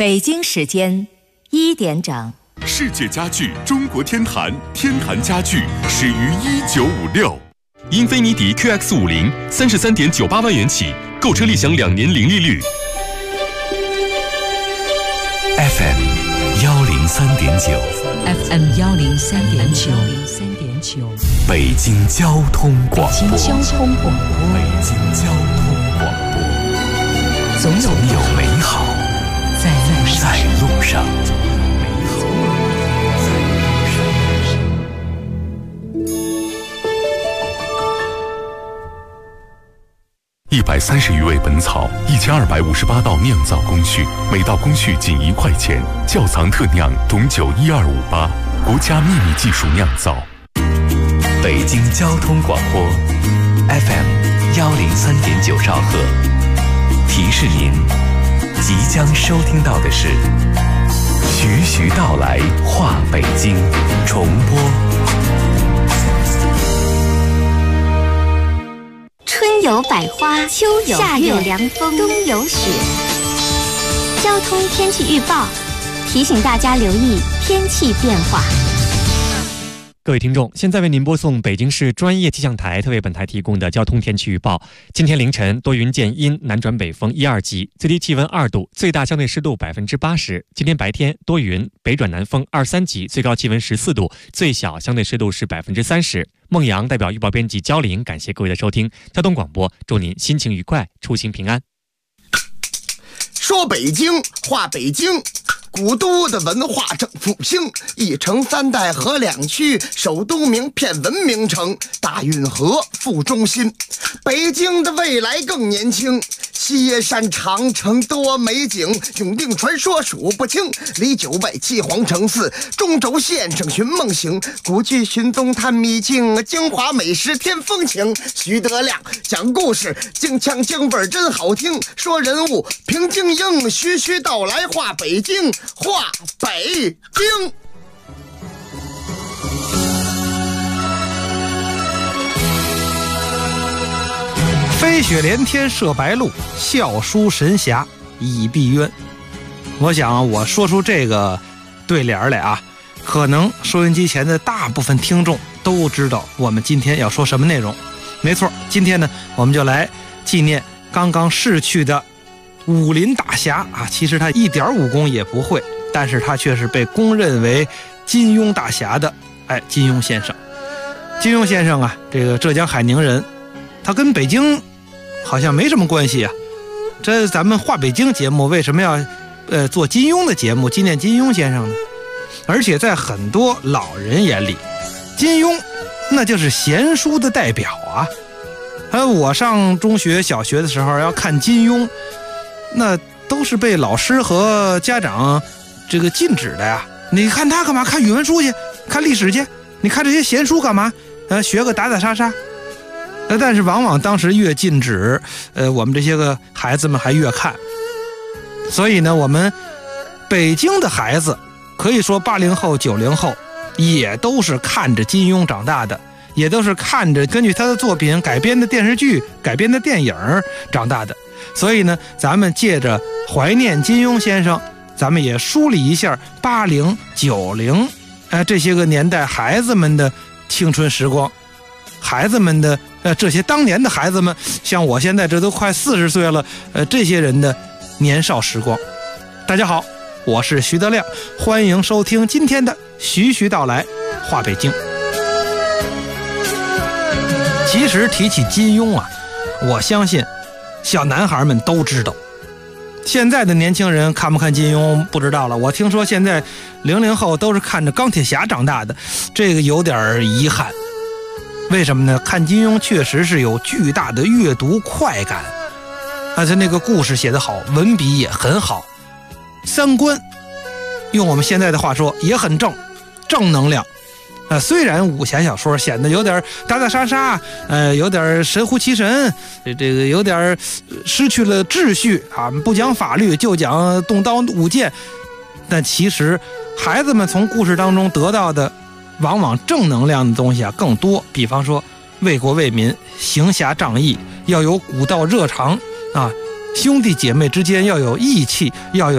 北京时间1点整。 世界家具中国天坛，天坛家具始于1956。英菲尼迪 QX50 33.98万元起，购车立享2年零利率。 FM 103.9 FM 103.9 北京交通广播。 北京交通广播。 北京交通广播。 总有美好在路上。 130余味本草，1258道酿造工序，每道工序仅1块钱。窖藏特酿董酒12588，国家秘密技术酿造。 北京交通广播 FM 103.9兆赫。提示您，即将收听到的是徐徐道来话北京重播。 春有百花，秋有夏有凉风，冬有雪。交通天气预报提醒大家留意天气变化。 各位听众，现在为您播送北京市专业气象台特为本台提供的交通天气预报。今天凌晨多云见阴，南转北风1、2级，最低气温2度，最大相对湿度80%。今天白天多云，北转南风2、3级，最高气温14度，最小相对湿度是30%。孟阳代表预报编辑焦玲，感谢各位的收听。交通广播，祝您心情愉快，出行平安。 说北京，话北京。 古都的文化正复兴，一城3代河2区，首都名片文明城，大运河副中心。北京的未来更年轻，西野山长城多美景，永定传说数不清。离9外七皇城寺，中轴线上寻梦行，古剧寻踪探秘境，京华美食添风情。徐德亮讲故事，京腔京味真好听，说人物评京英，徐徐道来话北京。 话北京， 飞雪连天射白鹿，笑书神侠倚碧鸳。我想我说出这个对联来啊，可能收音机前的大部分听众都知道我们今天要说什么内容。没错，今天呢，我们就来纪念刚刚逝去的武林大侠啊。其实他一点武功也不会，但是他却是被公认为金庸大侠的金庸先生。金庸先生啊，这个浙江海宁人，他跟北京好像没什么关系啊。这咱们话北京节目为什么要做金庸的节目，纪念金庸先生呢？而且在很多老人眼里，金庸那就是闲书的代表啊。我上中学小学的时候要看金庸，那都是被老师和家长这个禁止的呀。你看他干嘛？看语文书去，看历史去，你看这些闲书干嘛？学个打打杀杀。但是往往当时越禁止，我们这些个孩子们还越看。所以呢，我们北京的孩子可以说80后、90后也都是看着金庸长大的，也都是看着根据他的作品改编的电视剧、改编的电影长大的。所以呢，咱们借着怀念金庸先生，咱们也梳理一下80、90这些个年代孩子们的青春时光，孩子们的这些当年的孩子们，像我现在这都快40岁了，这些人的年少时光。大家好，我是徐德亮，欢迎收听今天的徐徐道来话北京。其实提起金庸啊，我相信小男孩们都知道。现在的年轻人看不看金庸不知道了，我听说现在00后都是看着钢铁侠长大的，这个有点遗憾。为什么呢？看金庸确实是有巨大的阅读快感，而且那个故事写得好，文笔也很好，三观用我们现在的话说也很正能量。虽然武侠小说显得有点打打杀杀，有点神乎其神，这个有点失去了秩序啊，不讲法律就讲动刀舞剑，但其实孩子们从故事当中得到的往往正能量的东西啊更多。比方说为国为民，行侠仗义，要有古道热肠啊，兄弟姐妹之间要有义气，要有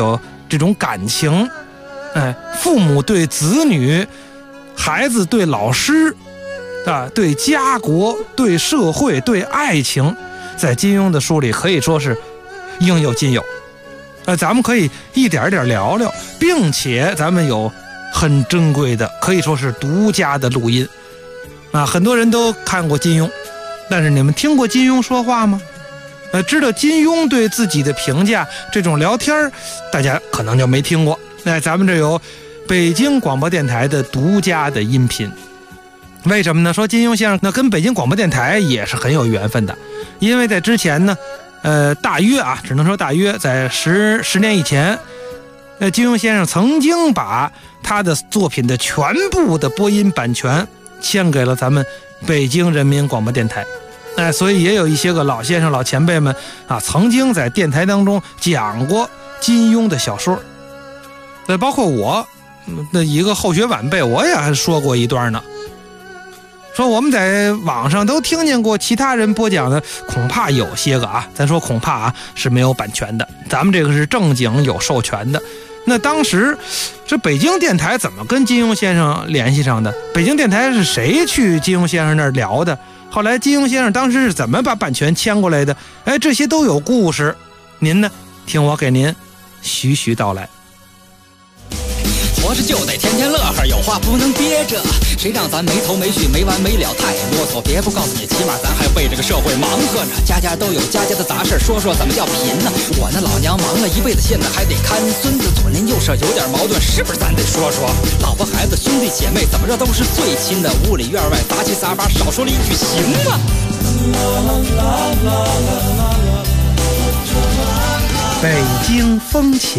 这种感情，父母对子女，孩子对老师，对家国，对社会，对爱情，在金庸的书里可以说是应有尽有。咱们可以一点点聊聊，并且咱们有很珍贵的，可以说是独家的录音。很多人都看过金庸，但是你们听过金庸说话吗？知道金庸对自己的评价，这种聊天大家可能就没听过。咱们这有北京广播电台的独家的音频。为什么呢？说金庸先生那跟北京广播电台也是很有缘分的，因为在之前呢，大约只能说大约在十年以前，金庸先生曾经把他的作品的全部的播音版权签给了咱们北京人民广播电台。所以也有一些个老先生老前辈们曾经在电台当中讲过金庸的小说。包括我的一个后学晚辈，我也还说过一段呢。说我们在网上都听见过其他人播讲的，恐怕有些个咱说恐怕是没有版权的，咱们这个是正经有授权的。那当时这北京电台怎么跟金庸先生联系上的？北京电台是谁去金庸先生那儿聊的？后来金庸先生当时是怎么把版权签过来的？这些都有故事，您呢听我给您徐徐道来。 活着就得天天乐呵，有话不能憋着，谁让咱没头没绪没完没了太啰嗦。别不告诉你，起码咱还为这个社会忙活着，家家都有家家的杂事，说说怎么叫贫呢？我那老娘忙了一辈子，现在还得看孙子，左邻右舍有点矛盾，是不是咱得说说？老婆孩子兄弟姐妹怎么着都是最亲的，屋里院外杂七杂八，少说了一句行吗？ 北京风情。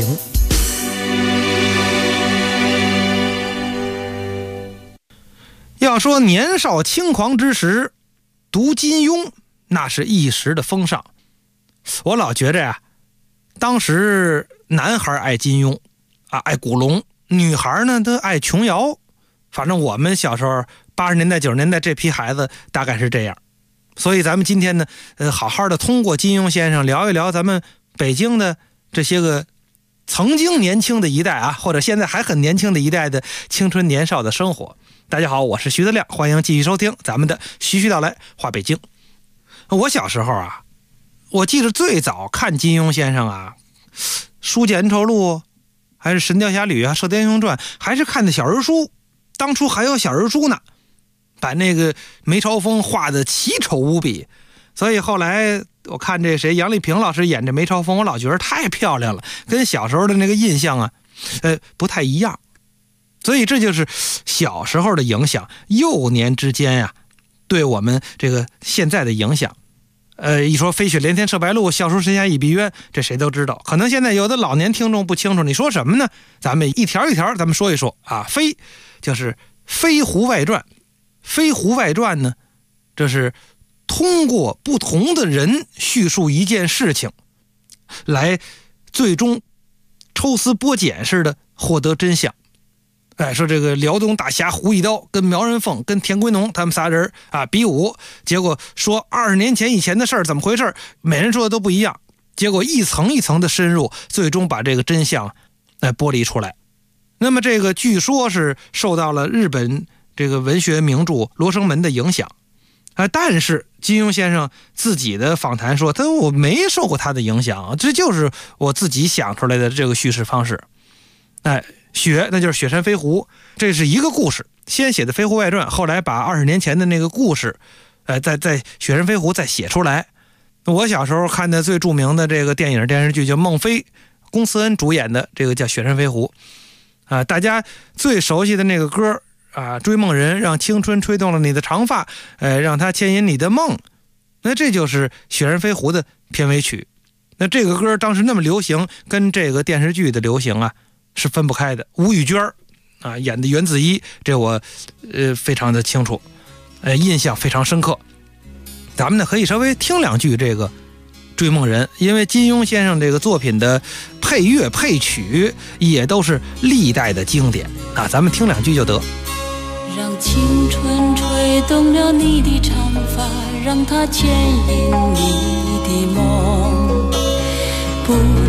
要说年少轻狂之时读金庸，那是一时的风尚。我老觉着当时男孩爱金庸爱古龙，女孩呢都爱琼瑶。反正我们小时候80年代90年代这批孩子大概是这样。所以咱们今天呢好好的通过金庸先生聊一聊咱们北京的这些个曾经年轻的一代或者现在还很年轻的一代的青春年少的生活。大家好，我是徐德亮，欢迎继续收听咱们的徐徐道来话北京。我小时候我记得最早看金庸先生书剑恩仇录还是神雕侠侣射雕英雄传，还是看的小人书。当初还有小人书呢，把那个梅超风画的奇丑无比，所以后来我看这谁杨丽萍老师演这梅超风，我老觉得太漂亮了，跟小时候的那个印象不太一样。所以这就是小时候的影响，幼年之间对我们这个现在的影响。一说飞雪连天射白鹿，笑书神侠倚碧鸳，这谁都知道。可能现在有的老年听众不清楚，你说什么呢？咱们一条一条咱们说一说飞就是《飞狐外传》。《飞狐外传》呢，这是通过不同的人叙述一件事情，来最终抽丝剥茧似的获得真相。说这个辽东大侠胡一刀跟苗人凤跟田归农他们仨人比武，结果说20年前以前的事儿怎么回事，每人说的都不一样，结果一层一层的深入，最终把这个真相剥离出来。那么这个据说是受到了日本这个文学名著罗生门的影响但是金庸先生自己的访谈说我没受过他的影响，这就是我自己想出来的这个叙事方式。雪那就是雪山飞狐，这是一个故事，先写的《飞狐外传》，后来把20年前的那个故事在雪山飞狐再写出来。我小时候看的最著名的这个电影电视剧叫孟非，龚思恩主演的这个叫《雪山飞狐》大家最熟悉的那个歌追梦人，让青春吹动了你的长发，让它牵引你的梦，那这就是雪山飞狐的片尾曲。那这个歌当时那么流行，跟这个电视剧的流行是分不开的。吴玉娟演的袁子怡，这我非常的清楚，印象非常深刻。咱们呢可以稍微听两句这个追梦人，因为金庸先生这个作品的配乐配曲也都是历代的经典咱们听两句就得。 让青春吹动了你的长发，让它牵引你的梦，不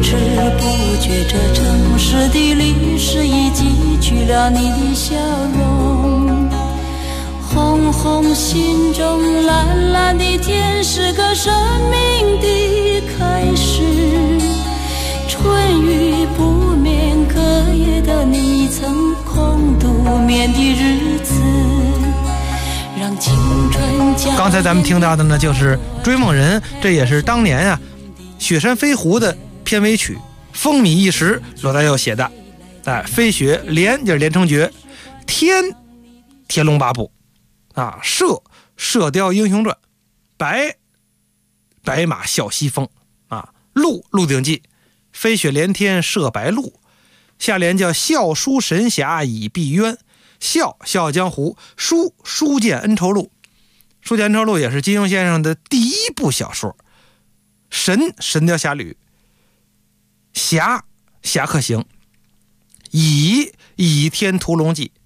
知不觉这城市的历史已记取了你的笑容。红红心中蓝蓝的天是个生命的开始，春雨不眠隔夜的你曾空独眠的日子，让青春加。 刚才咱们听到的呢就是《追梦人》，这也是当年啊《雪山飞狐》的片尾曲，风靡一时，罗大佑写的。飞雪连就是连城诀，天天龙八部啊，射雕英雄传，白马啸西风啊，鹿鼎记，飞雪连天射白鹿，下联叫笑书神侠倚碧鸳，笑傲江湖，书剑恩仇录，书剑恩仇录也是金庸先生的第一部小说。神雕侠侣，侠客行，倚天屠龙记，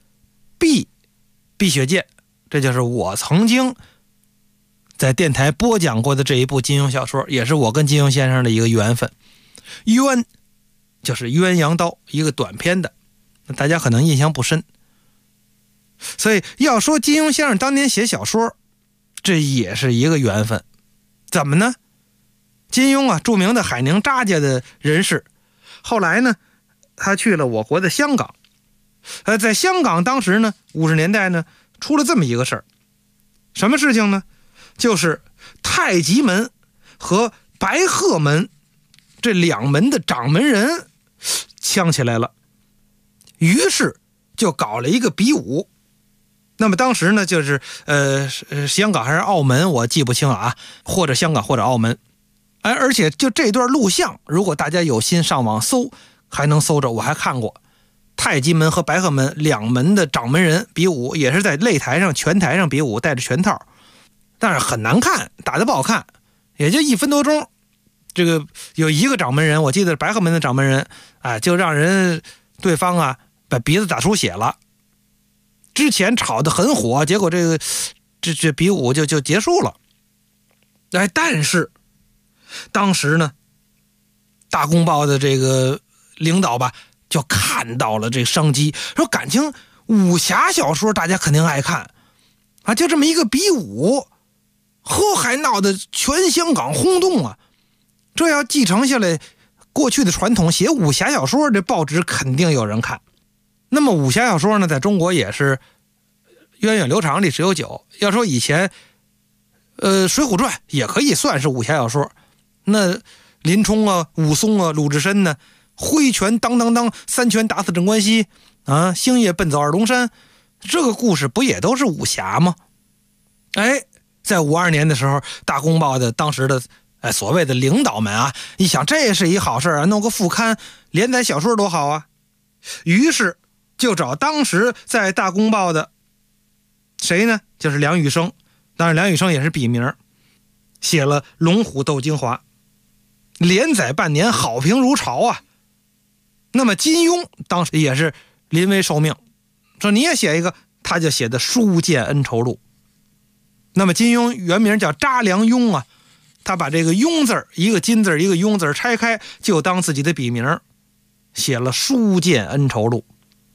碧血剑，这就是我曾经在电台播讲过的这一部金庸小说，也是我跟金庸先生的一个缘分。鸳就是鸳鸯刀，一个短篇的，大家可能印象不深。所以要说金庸先生当年写小说，这也是一个缘分。怎么呢？金庸啊，著名的海宁查家的人士，后来呢他去了我国的香港。在香港当时呢50年代呢出了这么一个事儿。什么事情呢？就是太极门和白鹤门这两门的掌门人呛起来了，于是就搞了一个比武。那么当时呢就是香港还是澳门我记不清了啊，或者香港或者澳门。而且就这段录像，如果大家有心上网搜还能搜着，我还看过太极门和白鹤门两门的掌门人比武，也是在擂台上拳台上比武，带着拳套，但是很难看，打得不好看，也就1分多钟。这个有一个掌门人，我记得白鹤门的掌门人就让人对方啊把鼻子打出血了。之前吵得很火，结果这比武就结束了。但是当时呢大公报的这个领导吧就看到了这商机，说感情武侠小说大家肯定爱看啊，就这么一个比武，还闹得全香港轰动啊。这要继承下来过去的传统，写武侠小说这报纸肯定有人看。那么武侠小说呢在中国也是源远流长，历史悠久。要说以前水浒传也可以算是武侠小说，那林冲啊武松啊鲁智深呢挥拳当3拳打死镇关西啊，星夜奔走二龙山，这个故事不也都是武侠吗？在52年的时候，大公报的当时的所谓的领导们啊，一想这是一好事啊，弄个副刊连载小说多好啊，于是就找当时在大公报的谁呢？就是梁羽生，当然梁羽生也是笔名，写了《龙虎斗精华》，连载半年，好评如潮啊。那么金庸当时也是临危受命，说你也写一个，他就写的《书剑恩仇录》。那么金庸原名叫查良镛啊，他把这个镛字一个金字一个镛字拆开，就当自己的笔名，写了《书剑恩仇录》。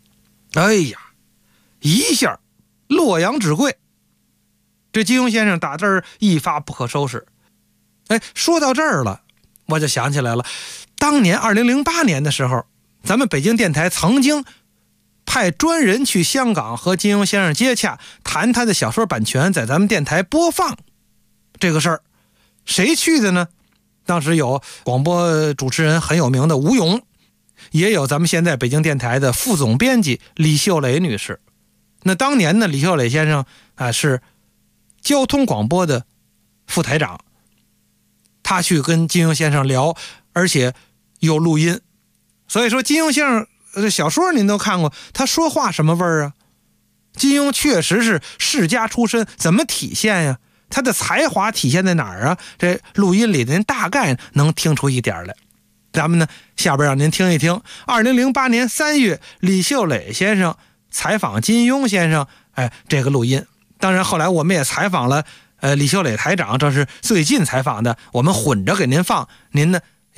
一下洛阳纸贵，这金庸先生打这儿一发不可收拾。说到这儿了，我就想起来了，当年2008年的时候，咱们北京电台曾经派专人去香港和金庸先生接洽，谈他的小说版权在咱们电台播放这个事儿。谁去的呢？当时有广播主持人很有名的吴勇，也有咱们现在北京电台的副总编辑李秀蕾女士。那当年呢，李秀蕾先生是交通广播的副台长，他去跟金庸先生聊，而且有录音。所以说金庸先生小说您都看过，他说话什么味儿啊？金庸确实是世家出身，怎么体现呀？他的才华体现在哪儿啊？这录音里您大概能听出一点来。咱们呢下边让您听一听2008年3月李秀蕾先生采访金庸先生这个录音。当然后来我们也采访了李秀蕾台长，这是最近采访的，我们混着给您放，您呢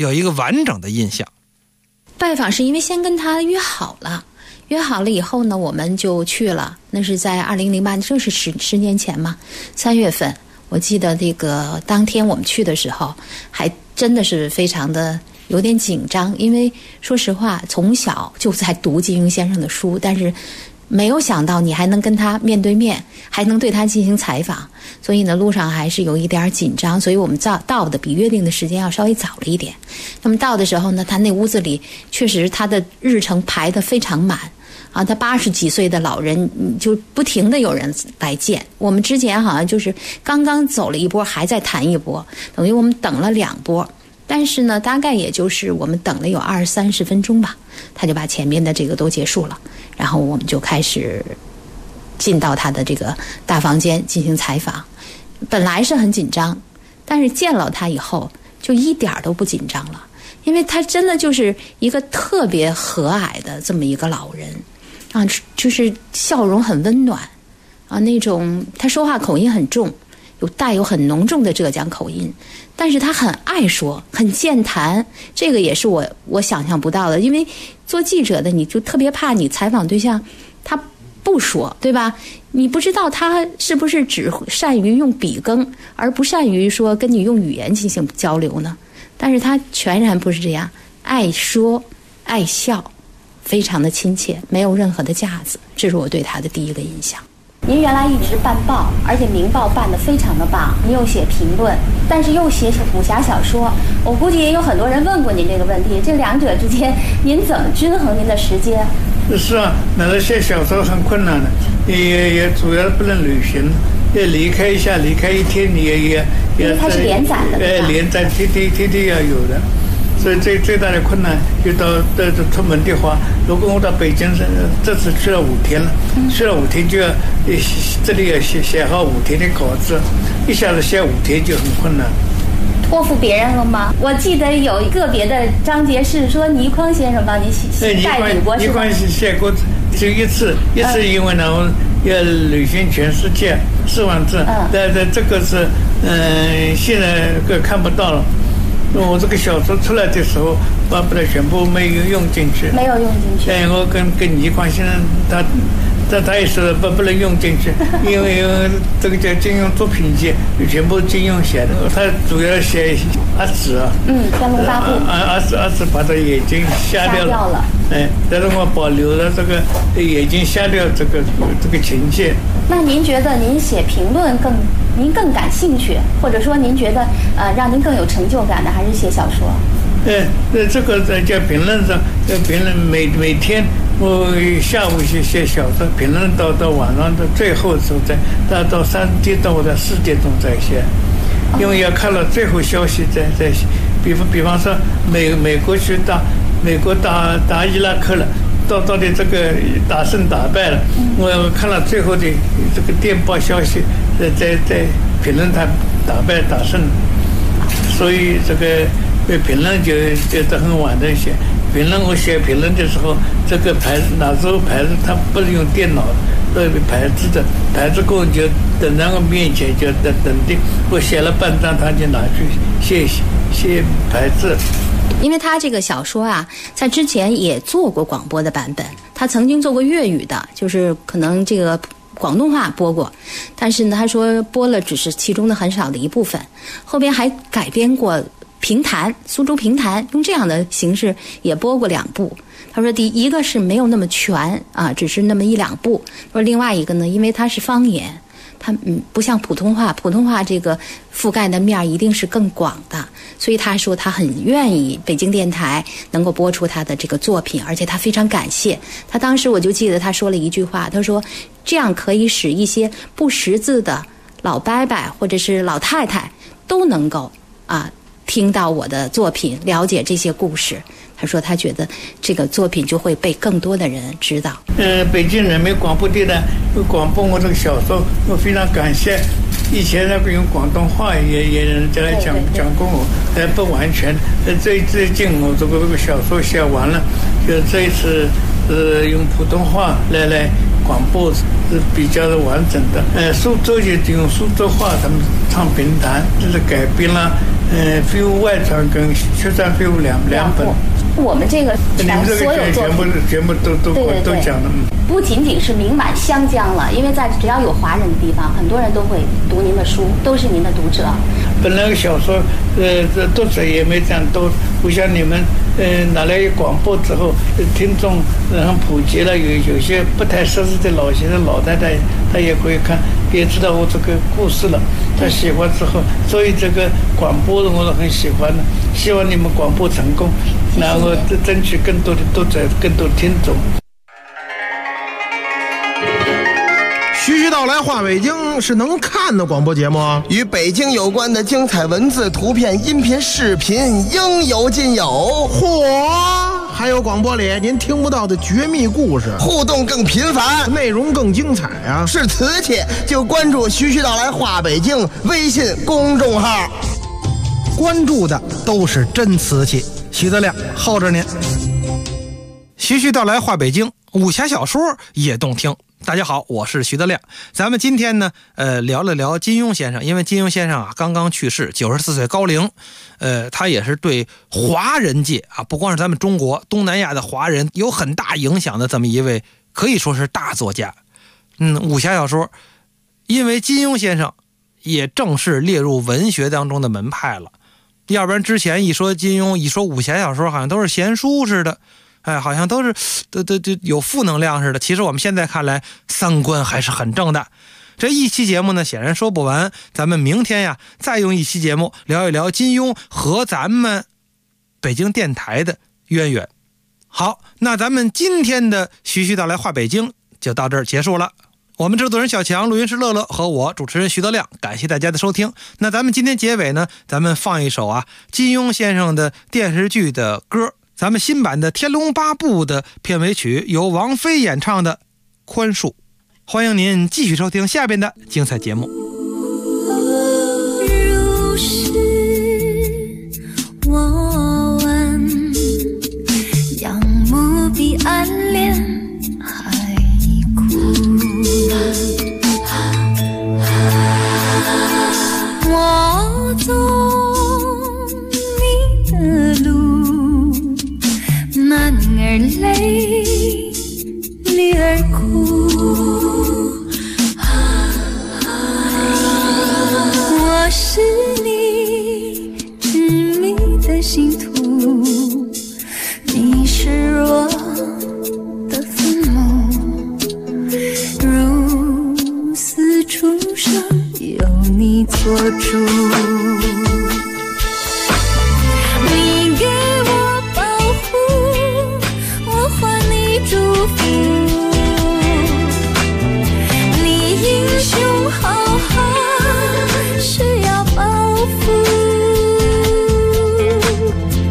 有一个完整的印象。 拜访是因为先跟他约好了以后呢，我们就去了。那是在2008年，正是十年前嘛，3月份。我记得这个当天我们去的时候，还真的是非常的有点紧张，因为说实话，从小就在读金庸先生的书，但是没有想到你还能跟他面对面，还能对他进行采访，所以呢，路上还是有一点紧张，所以我们到的比约定的时间要稍微早了一点。那么到的时候呢，他那屋子里确实他的日程排得非常满啊，他80几岁的老人就不停的有人来见。我们之前好像就是刚刚走了一波，还在谈一波，等于我们等了2波。但是呢，大概也就是我们等了有20-30分钟吧，他就把前面的这个都结束了，然后我们就开始进到他的这个大房间进行采访。本来是很紧张，但是见了他以后就一点都不紧张了，因为他真的就是一个特别和蔼的这么一个老人啊，就是笑容很温暖啊，那种他说话口音很重，带有很浓重的浙江口音，但是他很爱说，很健谈，这个也是我想象不到的。因为做记者的你就特别怕你采访对象他不说，对吧？你不知道他是不是只善于用笔耕，而不善于说跟你用语言进行交流呢？但是他全然不是这样，爱说爱笑，非常的亲切，没有任何的架子，这是我对他的第一个印象。您原来一直办报，而且《明报》办得非常的棒，您又写评论，但是又写武侠小说。我估计也有很多人问过您这个问题，这两者之间您怎么均衡您的时间？ 是啊，那写小说很困难的，也主要不能旅行，也离开一天，你也因为它是连载的， 连载天要有的。所以最大的困难就到出门的话，如果我到北京这次去了5天了，去了5天就要这里要写好5天的稿子，一下子写5天就很困难。 托付别人了吗？我记得有个别的章节是说倪匡先生帮您代笔过，是吧？倪匡写过就一次，因为呢要旅行全世界4万字，但这个是现在看不到了。我这个小说出来的时候，把它全部没有用进去。 没有用进去。 对，我跟倪匡先生他也说不能用进去，因为这个叫金庸作品集，全部金庸写的。他主要写阿紫啊。 天龙八部。 阿紫把他眼睛瞎掉了。但是我保留了这个眼睛瞎掉这个情节。 那您觉得您写评论您更感兴趣，或者说您觉得让您更有成就感的，还是写小说？ 这个叫评论上，评论每天我下午写小说，评论到晚上的最后时候到3点到或者4点钟再写，因为要看了最后消息再写。比方说美国去打伊拉克了。到底这个打胜打败了，我看了最后的这个电报消息，在评论他打败打胜，所以这个评论就很晚的写。评论我写评论的时候，这个牌子那时候牌子它不是用电脑，都有牌子的，牌子过就等在我面前就等的，我写了半张，他就拿去写牌子。 因为他这个小说啊，在之前也做过广播的版本，他曾经做过粤语的，就是可能这个广东话播过，但是呢，他说播了只是其中的很少的一部分，后边还改编过评弹，苏州评弹用这样的形式也播过2部。他说第一个是没有那么全啊，只是那么1-2部。说另外一个呢，因为它是方言，它不像普通话这个覆盖的面一定是更广的，所以他说他很愿意北京电台能够播出他的这个作品，而且他非常感谢。他当时我就记得他说了一句话，他说这样可以使一些不识字的老伯伯或者是老太太都能够听到我的作品，了解这些故事。他说他觉得这个作品就会被更多的人知道。 北京人民广播电台广播我这个小说，我非常感谢。以前那个用广东话也人家来讲过我，不完全。最近我这个小说写完了，就这一次用普通话来广播是比较的完整的。苏州也用苏州话他们唱评弹，就是改编了废物外传跟血栓废物两本。 我们这个你们这个全部都讲了。 不仅仅是名满湘江了，因为在只要有华人的地方，很多人都会读您的书，都是您的读者。 本来小说，这读者也没这样多，不像你们，拿来广播之后，听众然后普及了，有些不太识字的老先生、老太太，他也可以看，也知道我这个故事了，他喜欢之后，所以这个广播我是很喜欢的，希望你们广播成功，然后争取更多的读者、更多的听众。 徐徐道来话北京是能看的广播节目啊， 与北京有关的精彩文字、图片、音频、视频应有尽有。 嚯，还有广播里您听不到的绝密故事， 互动更频繁， 内容更精彩啊！ 是瓷器就关注徐徐道来话北京微信公众号， 关注的都是真瓷器。徐德亮候着您。徐徐道来话北京，武侠小说也动听。大家好，我是徐德亮。咱们今天呢，聊了聊金庸先生，因为金庸先生啊刚刚去世，94岁高龄，他也是对华人界啊，不光是咱们中国、东南亚的华人有很大影响的这么一位，可以说是大作家。武侠小说，因为金庸先生也正式列入文学当中的门派了，要不然之前一说金庸，一说武侠小说，好像都是闲书似的。好像都是都有负能量似的。其实我们现在看来，三观还是很正的。这一期节目呢，显然说不完。咱们明天呀，再用一期节目聊一聊金庸和咱们北京电台的渊源。好，那咱们今天的徐徐道来话北京就到这儿结束了。我们制作人小强，录音师乐乐和我主持人徐德亮，感谢大家的收听。那咱们今天结尾呢，咱们放一首金庸先生的电视剧的歌。咱们新版的《天龙八部》的片尾曲由王菲演唱的《宽恕》，欢迎您继续收听下边的精彩节目。 如是我问，仰慕彼岸恋海枯，我走你的路，慢而累，离而哭。我是你执迷的信徒，你是我的坟墓。如此出生，有你做主。祝福你英雄好汉，是要报复。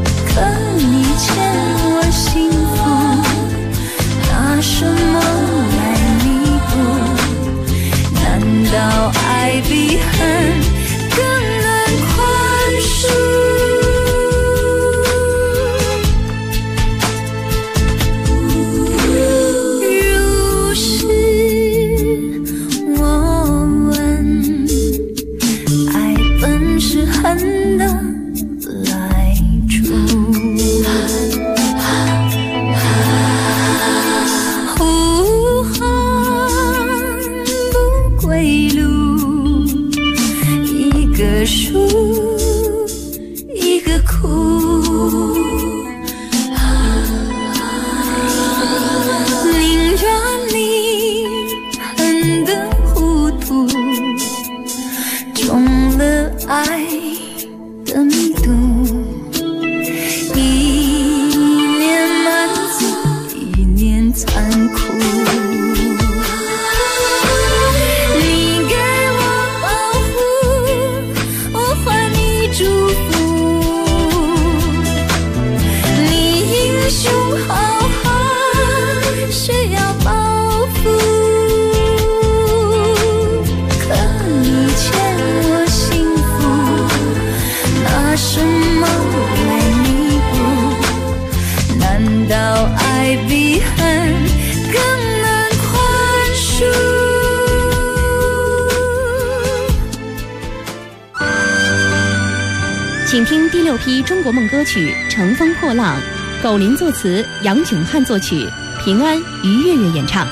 6批中国梦歌曲《乘风破浪》，苟林作词，杨炯汉作曲，平安、于月月演唱。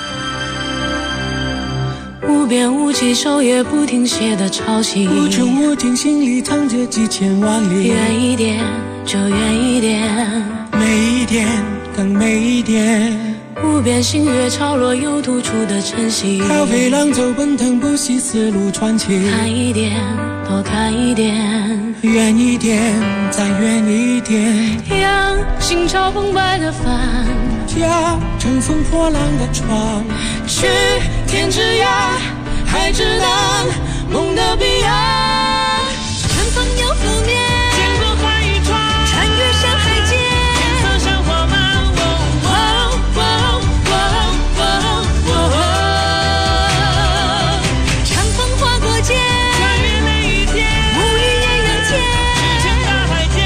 无边无际，手也不停歇的潮汐， 无穷无尽，心里藏着几千万里。 远一点，就远一点， 美一点，更美一点。 无边星月潮落，又吐出的晨曦。 涛飞浪走，奔腾不息，丝路传奇。 看一点，多看一点， 远一点，再远一点。 让心潮澎湃的帆， 驾乘风破浪的船， 去天之涯，海之南，梦的彼岸。 乘风又覆面， 见过海与船， 穿越山海间， 天色像画满。 长风划过肩， 穿越每一天， 无语也扬肩， 指向大海间。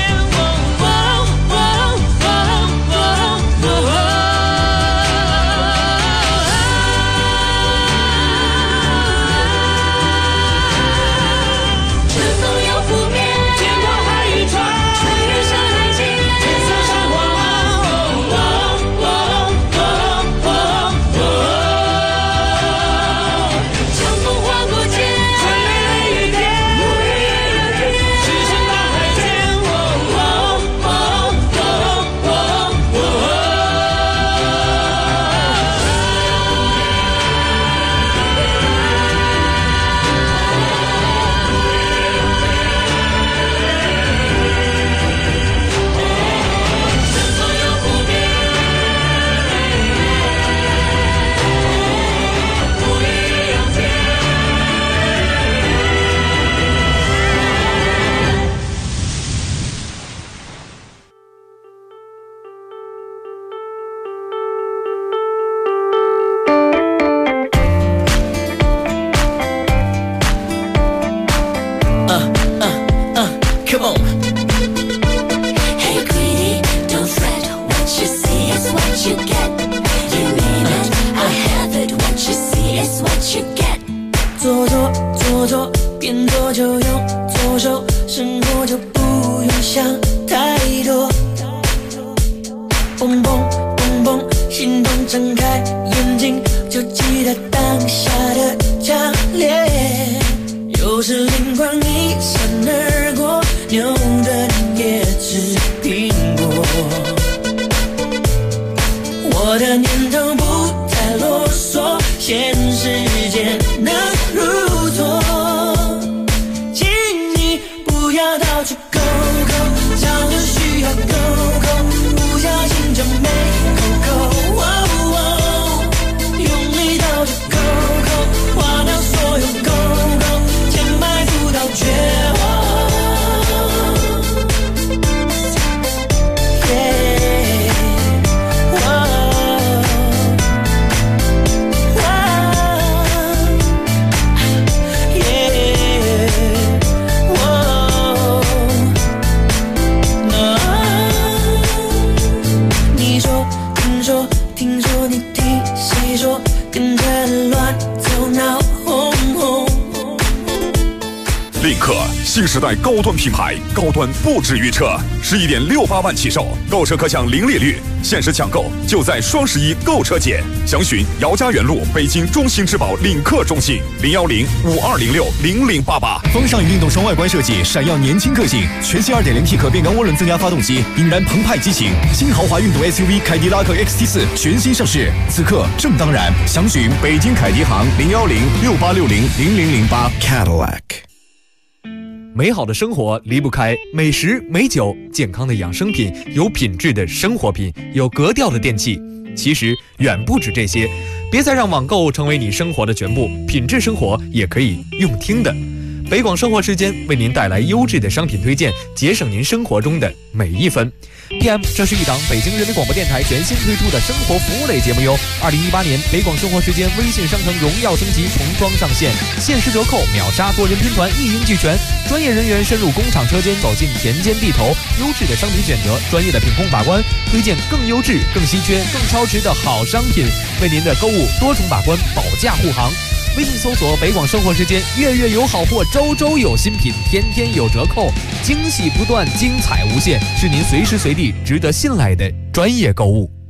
Come on. Hey greedy, don't fret. What you see is what you get. You name it, I have it. What you see is what you get. 做，边做就用左手，生活就不用想太多。蹦蹦蹦蹦，心动睁开眼睛，就记得当下的强烈。有时灵光一闪而过，牛的也吃苹果。我的念头不再啰嗦，限时间能如昨。请你不要到处勾勾，找就需要勾勾，不小心就没勾勾。用力到处勾勾，划掉所有勾勾，填埋不到绝望。 领克新时代高端品牌，高端不止于车，11.68万起售，购车可享零利率，限时抢购就在双11购车节，详询姚家园路北京中心之宝领克中心，010-5206-0088。 风尚与运动双外观设计，闪耀年轻个性。全新 2.0T 可变缸涡轮增压发动机，引燃澎湃激情。新豪华运动 SUV 凯迪拉克 XT4 全新上市，此刻正当然。详询北京凯迪行010-6860-0008。Cadillac。 美好的生活离不开美食、美酒、健康的养生品、有品质的生活品、有格调的电器。其实远不止这些，别再让网购成为你生活的全部，品质生活也可以用听的。北广生活时间为您带来优质的商品推荐，节省您生活中的每一分。PM， 这是一档北京人民广播电台全新推出的生活服务类节目哟。2018年北广生活时间微信商城荣耀升级重装上线，限时折扣，秒杀多人拼团，一应俱全。专业人员深入工厂车间，走进田间地头，优质的商品选择，专业的品控把关，推荐更优质、更稀缺、更超值的好商品，为您的购物多重把关，保驾护航。 微信搜索北广生活时间，月月有好货，周周有新品，天天有折扣，惊喜不断，精彩无限，是您随时随地值得信赖的专业购物。